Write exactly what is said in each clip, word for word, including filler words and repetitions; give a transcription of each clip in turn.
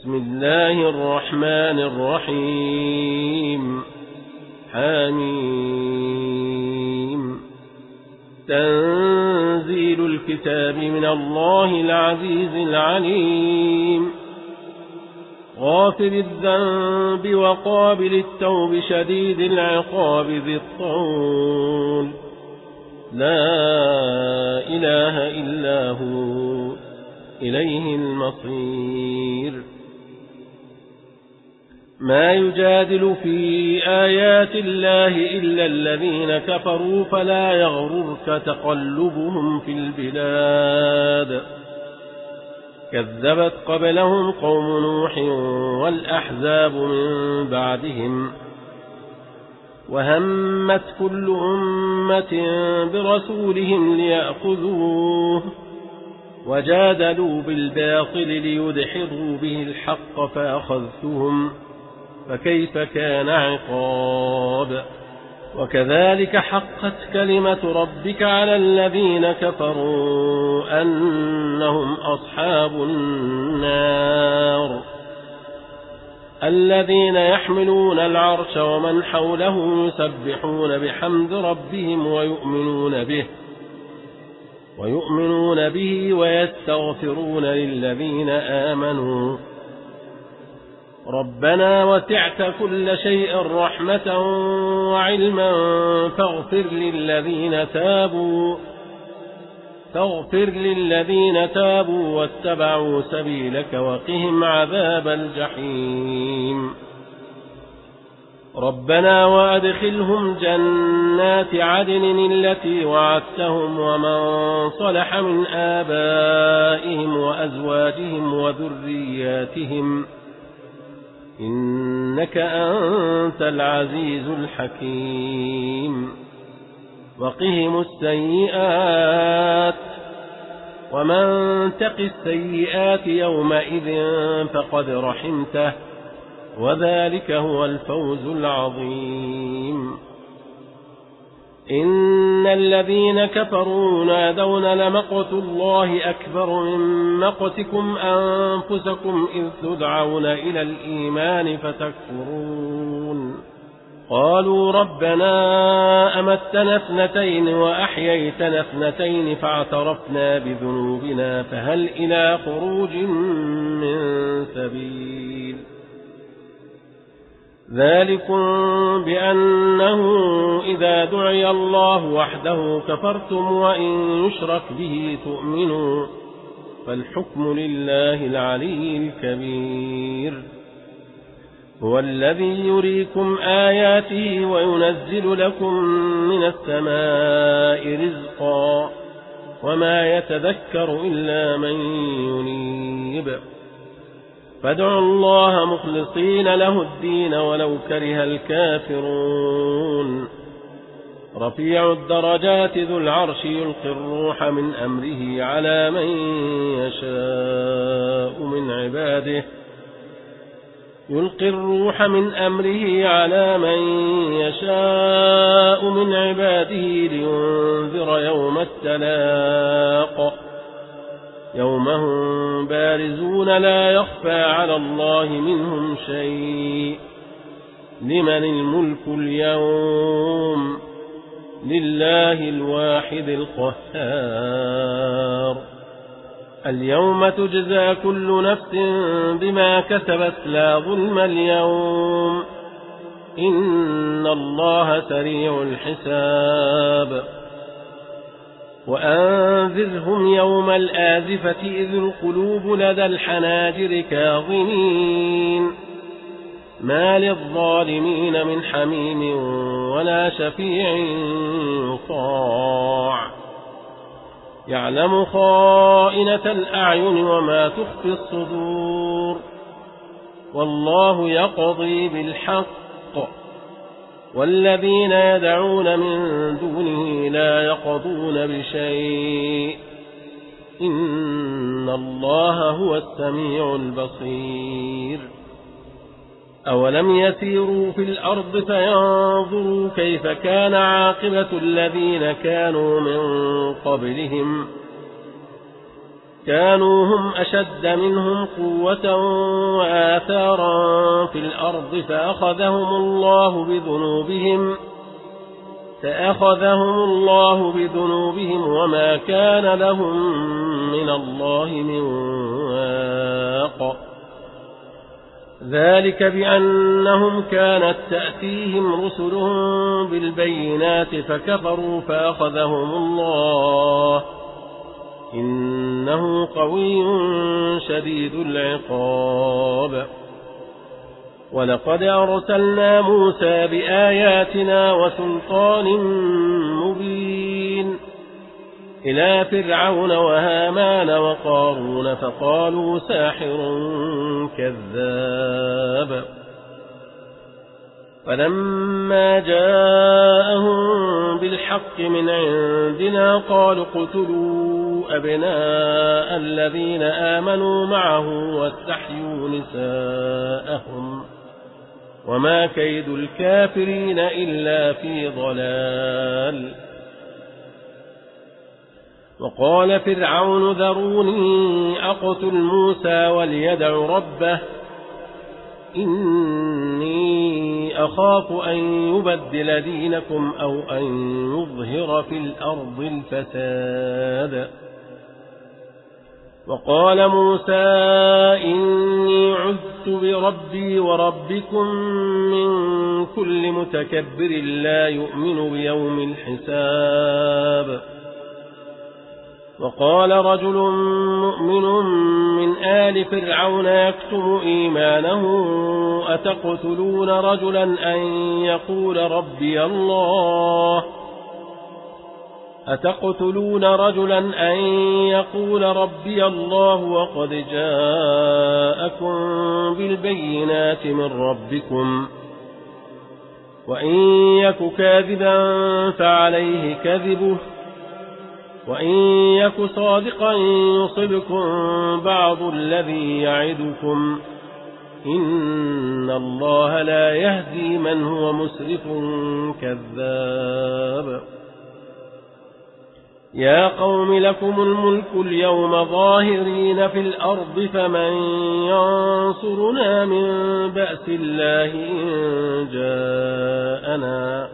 بسم الله الرحمن الرحيم حميم تنزيل الكتاب من الله العزيز العليم غافر الذنب وقابل التوب شديد العقاب ذي الطول لا إله إلا هو إليه المصير ما يجادل في آيات الله إلا الذين كفروا فلا يغررك تقلبهم في البلاد كذبت قبلهم قوم نوح والأحزاب من بعدهم وهمت كل أمة برسولهم ليأخذوه وجادلوا بالباطل ليدحضوا به الحق فأخذتهم فكيف كان عقاب وكذلك حقت كلمة ربك على الذين كفروا أنهم أصحاب النار الذين يحملون العرش ومن حوله يسبحون بحمد ربهم ويؤمنون به ويؤمنون به ويستغفرون للذين آمنوا ربنا وسعت كل شيء رحمة وعلما فاغفر للذين تابوا فاغفر للذين تابوا واتبعوا سبيلك وقهم عذاب الجحيم ربنا وأدخلهم جنات عدن التي وعدتهم ومن صلح من آبائهم وأزواجهم وذرياتهم إنك أنت العزيز الحكيم وقهم السيئات ومن تق السيئات يومئذ فقد رحمته وذلك هو الفوز العظيم إن الذين كفروا ينادون لمقت الله أكبر من مقتكم أنفسكم إذ تدعون إلى الإيمان فتكفرون قالوا ربنا أمتنا اثنتين وأحييتنا اثنتين فاعترفنا بذنوبنا فهل إلى خروج من سبيل ذلكم بأنه إذا دعي الله وحده كفرتم وإن يشرك به تؤمنوا فالحكم لله العلي الكبير هو الذي يريكم آياته وينزل لكم من السماء رزقا وما يتذكر إلا من ينيب فادعوا الله مخلصين له الدين ولو كره الكافرون رفيع الدرجات ذو العرش يلقي الروح من أمره على من يشاء من عباده يلقي الروح من أمره على من يشاء من عباده لينذر يوم التلاق يوم هم بارزون لا يخفى على الله منهم شيء لمن الملك اليوم لله الواحد القهار اليوم تجزى كل نفس بما كسبت لا ظلم اليوم إن الله سريع الحساب وأنذرهم يوم الآزفة إذ القلوب لدى الحناجر كاظمين ما للظالمين من حميم ولا شفيع يطاع يعلم خائنة الأعين وما تخفي الصدور والله يقضي بالحق والذين يدعون من دونه لا يقضون بشيء إن الله هو السميع البصير أولم يسيروا في الأرض فينظروا كيف كان عاقبة الذين كانوا من قبلهم كانوا هم أشد منهم قوة وآثارا في الأرض فأخذهم الله بذنوبهم فأخذهم الله بذنوبهم وما كان لهم من الله من واق ذلك بأنهم كانت تأتيهم رسلهم بالبينات فكفروا فأخذهم الله إنه قوي شديد العقاب ولقد أرسلنا موسى بآياتنا وسلطان مبين إلى فرعون وهامان وقارون فقالوا ساحر كذاب فلما جاءهم بالحق من عندنا قالوا اقتلوا أبناء الذين آمنوا معه واستحيوا نساءهم وما كيد الكافرين إلا في ضلال وقال فرعون ذروني أقتل موسى وليدع ربه إني أخاف أن يبدل دينكم أو أن يظهر في الأرض الفساد وقال موسى إني عذت بربي وربكم من كل متكبر لا يؤمن بيوم الحساب وقال رجل مؤمن من آل فرعون يكتم إيمانه أتقتلون رجلا أن يقول ربي الله أتقتلون رجلا أن يقول ربي الله وقد جاءكم بالبينات من ربكم وإن يك كاذبا فعليه كذبه وإن يك صادقا يصبكم بعض الذي يعدكم إن الله لا يهدي من هو مسرف كذاب يا قوم لكم الملك اليوم ظاهرين في الأرض فمن ينصرنا من بأس الله إن جاءنا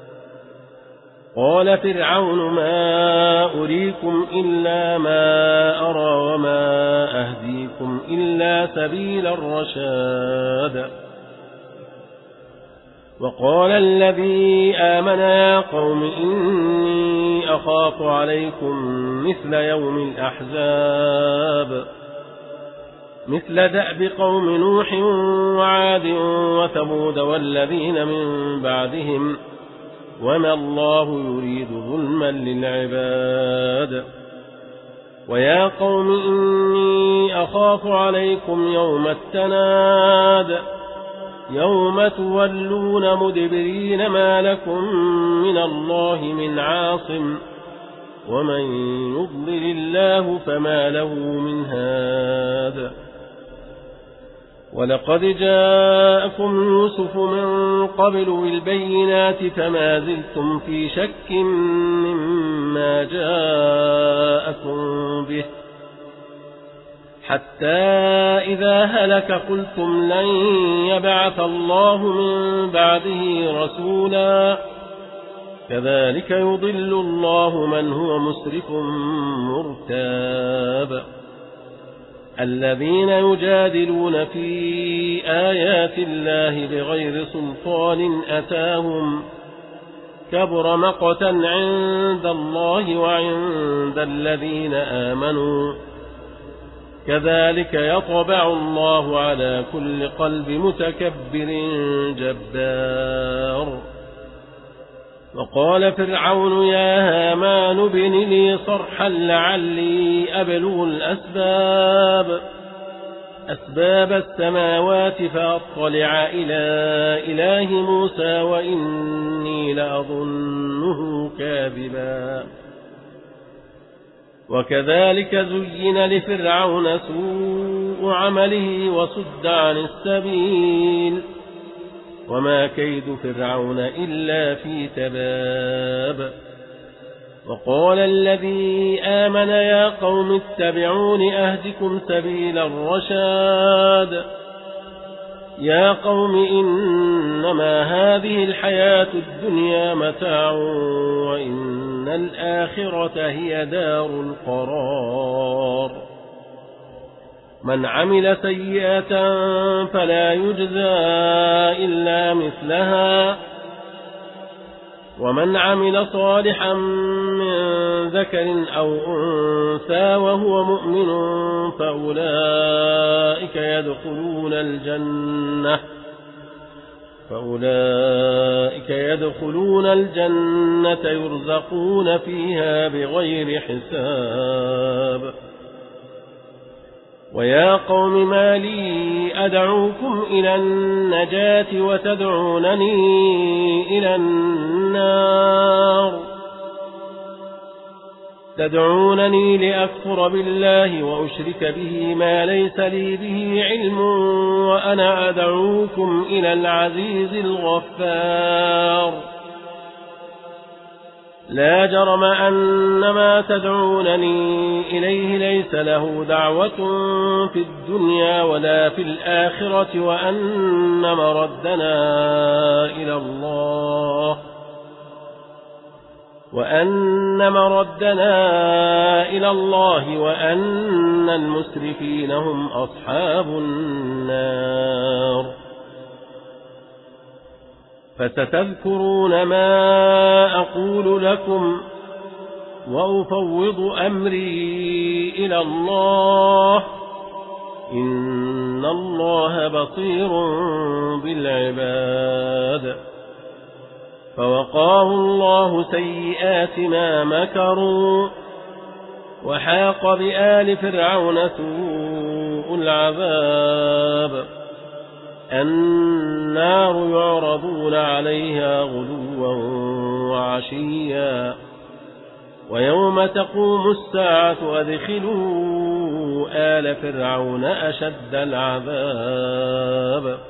قال فرعون ما أريكم إلا ما أرى وما أهديكم إلا سبيل الرشاد وقال الذي آمن يا قوم إني أخاف عليكم مثل يوم الأحزاب مثل دأب قوم نوح وعاد وثمود والذين من بعدهم وما الله يريد ظلما للعباد ويا قوم إني أخاف عليكم يوم التناد يوم تولون مدبرين ما لكم من الله من عاصم ومن يضلل الله فما له من هاد ولقد جاءكم يوسف من قبل بالبينات فما زلتم في شك مما جاءكم به حتى إذا هلك قلتم لن يبعث الله من بعده رسولا كذلك يضل الله من هو مسرف مرتاب الذين يجادلون في آيات الله بغير سلطان أتاهم كبر مقتا عند الله وعند الذين آمنوا كذلك يطبع الله على كل قلب متكبر جبار وقال فرعون يا هامان ابن لي صرحا لعلي أبلغ الأسباب أسباب السماوات فأطلع إلى إله موسى وإني لأظنه كاذبا وكذلك زين لفرعون سوء عمله وصد عن السبيل وما كيد فرعون إلا في تباب وقال الذي آمن يا قوم اتبعون أهدكم سبيل الرشاد يا قوم إنما هذه الحياة الدنيا متاع وإن الآخرة هي دار القرار من عمل سيئة فلا يجزى إلا مثلها ومن عمل صالحا من ذكر أو أنثى وهو مؤمن فأولئك يدخلون الجنة فأولئك يدخلون الجنة يرزقون فيها بغير حساب ويا قوم ما لي أدعوكم إلى النجاة وتدعونني إلى النار تدعونني لأكفر بالله وأشرك به ما ليس لي به علم وأنا أدعوكم إلى العزيز الغفار لا جرم أن ما تدعونني إليه ليس له دعوة في الدنيا ولا في الآخرة وأن مردنا إلى الله وأن مردنا إلى الله وأن المسرفين هم أصحاب النار فستذكرون ما أقول لكم وأفوض أمري إلى الله إن الله بصير بالعباد فوقاه الله سيئات ما مكروا وحاق بآل فرعون سوء العذاب النار يعرضون عليها غدوا وعشيا ويوم تقوم الساعة أدخلوا آل فرعون أشد العذاب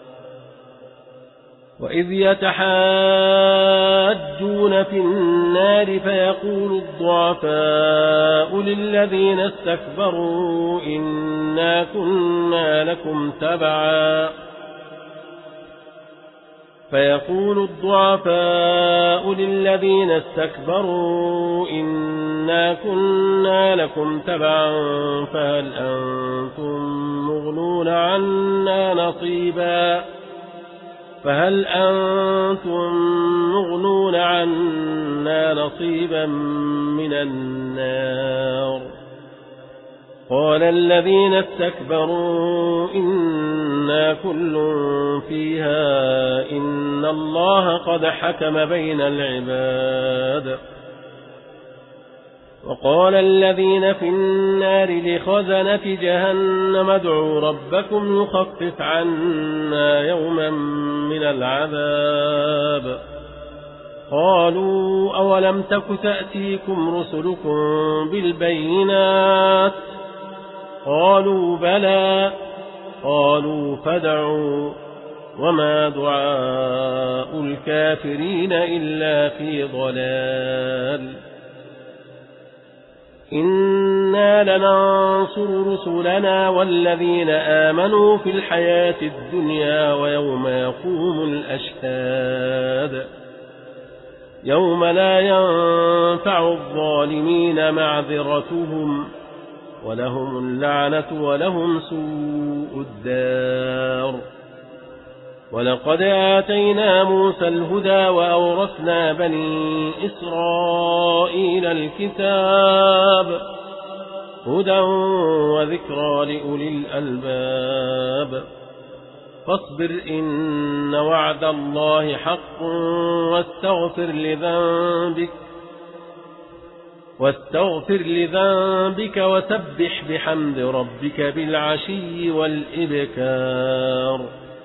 وإذ يتحاجون في النار فيقول الضعفاء للذين استكبروا إنا كنا لكم تبعا فيقول الضعفاء للذين استكبروا إنا كنا لكم تبعا فهل أنتم مغنون عنا نصيبا فهل أنتم مغنون عنا نصيبا من النار قال الذين استكبروا إنا كل فيها إن الله قد حكم بين العباد وقال الذين في النار لخزنة جهنم ادعوا ربكم يخفف عنا يوما من العذاب قالوا أولم تك تأتيكم رسلكم بالبينات قالوا بلى قالوا فادعوا وما دعاء الكافرين إلا في ضلال إنا لننصر رسلنا والذين آمنوا في الحياة الدنيا ويوم يقوم الأشهاد يوم لا ينفع الظالمين معذرتهم ولهم اللعنة ولهم سوء الدار ولقد آتينا موسى الهدى وأورثنا بني إسرائيل الكتاب هدى وذكرى لأولي الألباب فاصبر إن وعد الله حق واستغفر لذنبك واستغفر لذنبك وسبح بحمد ربك بالعشي والإبكار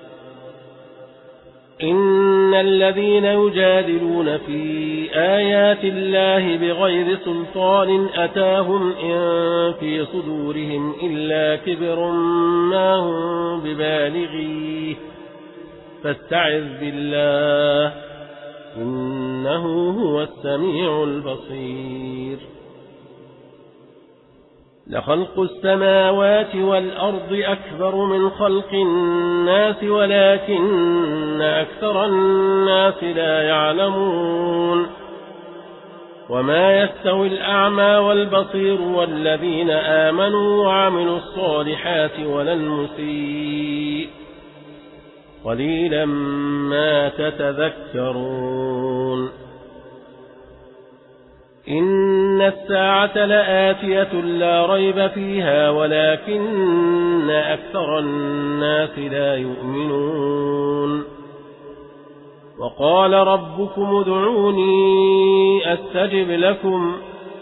إن الذين يجادلون في آيات الله بغير سلطان أتاهم إن في صدورهم إلا كبر ما هم ببالغيه فاستعذ بالله إنه هو السميع البصير. لخلق السماوات والأرض أكبر من خلق الناس ولكن أكثر الناس لا يعلمون. وما يستوي الأعمى والبصير والذين آمنوا وعملوا الصالحات ولا المسيء قليلا ما تتذكرون. إن الساعة لآتية لا ريب فيها ولكن أكثر الناس لا يؤمنون. وقال ربكم ادعوني أستجب لكم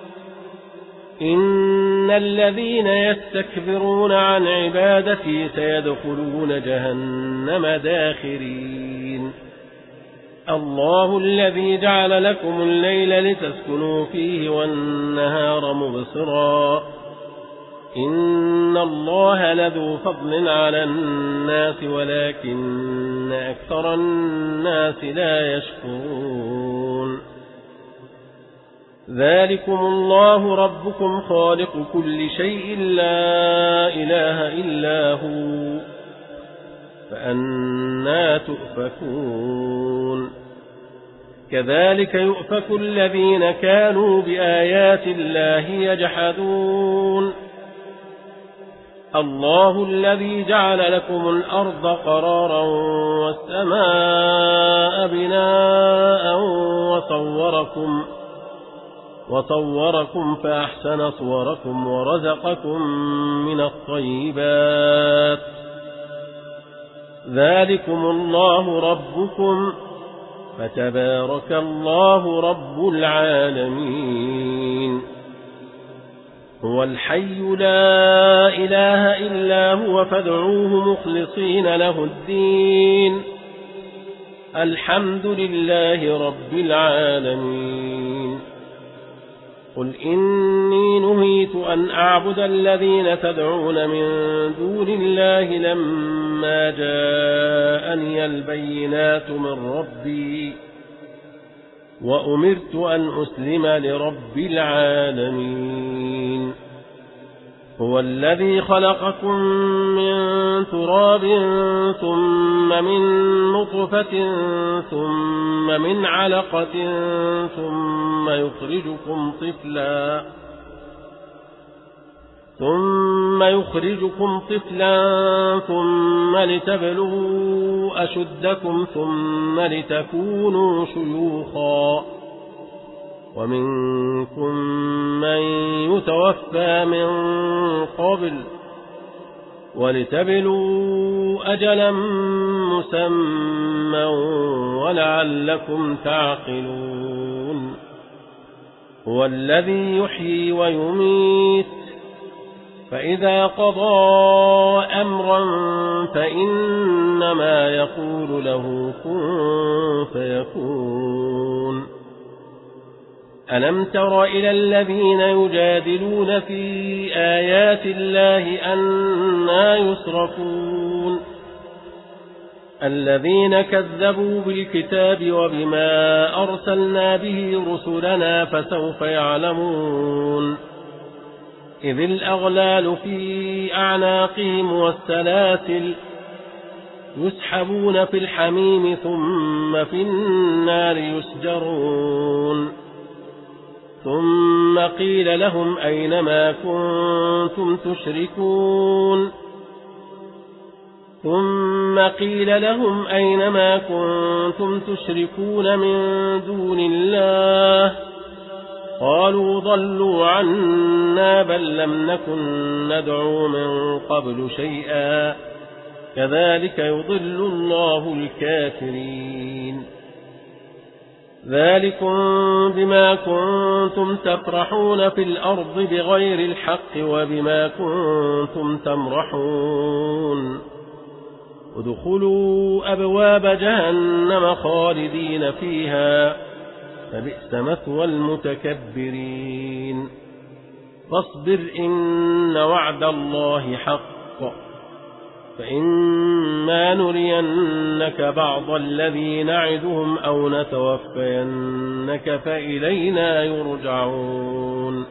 إن الذين يستكبرون عن عبادتي سيدخلون جهنم داخرين. الله الذي جعل لكم الليل لتسكنوا فيه والنهار مبصرا إن الله لذو فضل على الناس ولكن أكثر الناس لا يشكرون. ذلكم الله ربكم خالق كل شيء لا إله إلا هو فأنى تؤفكون. كذلك يؤفك الذين كانوا بآيات الله يجحدون. الله الذي جعل لكم الأرض قرارا والسماء بناء وصوركم وصوركم فأحسن صوركم ورزقكم من الطيبات. ذلكم الله ربكم فتبارك الله رب العالمين. هو الحي لا إله إلا هو فادعوه مخلصين له الدين الحمد لله رب العالمين. قل إني نهيت أن أعبد الذين تدعون من دون الله لما جاءني البينات من ربي وأمرت أن أسلم لرب العالمين. هو الذي خلقكم من تراب ثم من نطفة ثم من علقة ثم يخرجكم طفلا ثم يخرجكم طفلا ثم لتبلغوا أشدكم ثم لتكونوا شيوخا ومنكم من يتوفى من قبل ولتبلغوا أجلا مسمى ولعلكم تعقلون. هو الذي يحيي ويميت فإذا قضى أمرا فإنما يقول له كن فيكون. ألم تر إلى الذين يجادلون في آيات الله أنى يصرفون. الذين كذبوا بالكتاب وبما أرسلنا به رسلنا فسوف يعلمون. إذ الأغلال في أعناقهم والسلاسل يسحبون في الحميم ثم في النار يسجرون. ثم قيل لهم أين ما كنتم تشركون ثم قيل لهم أين ما كنتم تشركون من دون الله قالوا ضلوا عنا بل لم نكن ندعو من قبل شيئا كذلك يضل الله الكافرين. ذلكم بما كنتم تفرحون في الأرض بغير الحق وبما كنتم تمرحون. ادخلوا أبواب جهنم خالدين فيها فبئس مثوى المتكبرين. فاصبر إن وعد الله حق فإن إما نرينك بعض الذي نعدهم أو نتوفينك فإلينا يرجعون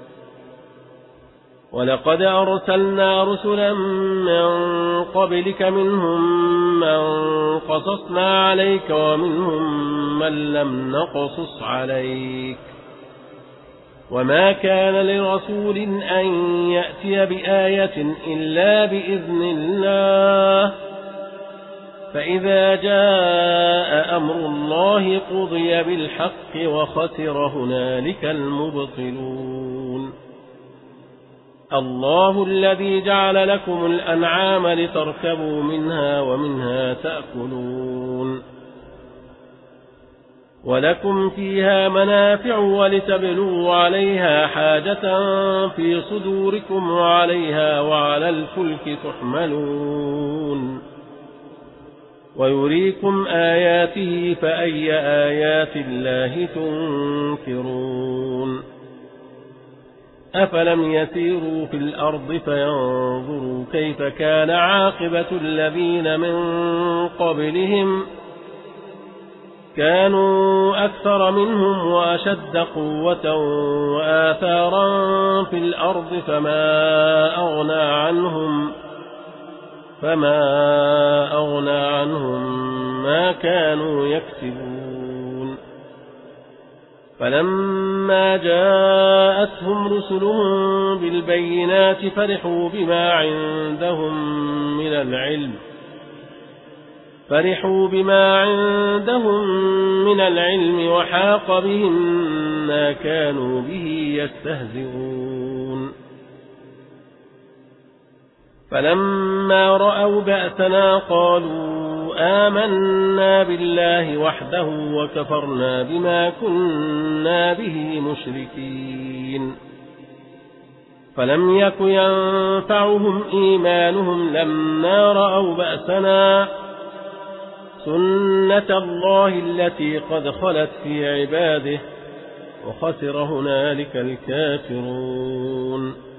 ولقد أرسلنا رسلا من قبلك منهم من قصصنا عليك ومنهم من لم نقصص عليك وما كان لرسول أن يأتي بآية إلا بإذن الله فإذا جاء أمر الله قضي بالحق وخسر هنالك المبطلون الله الذي جعل لكم الأنعام لتركبوا منها ومنها تأكلون ولكم فيها منافع ولتبلغوا عليها حاجة في صدوركم وعليها وعلى الفلك تحملون ويريكم آياته فأي آيات الله تنكرون أفلم يسيروا في الأرض فينظروا كيف كان عاقبة الذين من قبلهم كانوا أكثر منهم وأشد قوة وآثارا في الأرض فما أغنى عنهم فما أغنى عنهم ما كانوا يكسبون فلما جاءتهم رسلهم بالبينات فرحوا بما عندهم من العلم فرحوا بما عندهم من العلم وحاق بهم ما كانوا به يستهزئون فلما رأوا بأسنا قالوا آمنا بالله وحده وكفرنا بما كنا به مشركين فلم يك ينفعهم إيمانهم لما رأوا بأسنا سنة الله التي قد خلت في عباده وخسر هنالك الكافرون